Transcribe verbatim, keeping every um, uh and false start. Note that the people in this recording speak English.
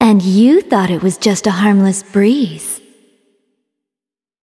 And you thought it was just a harmless breeze.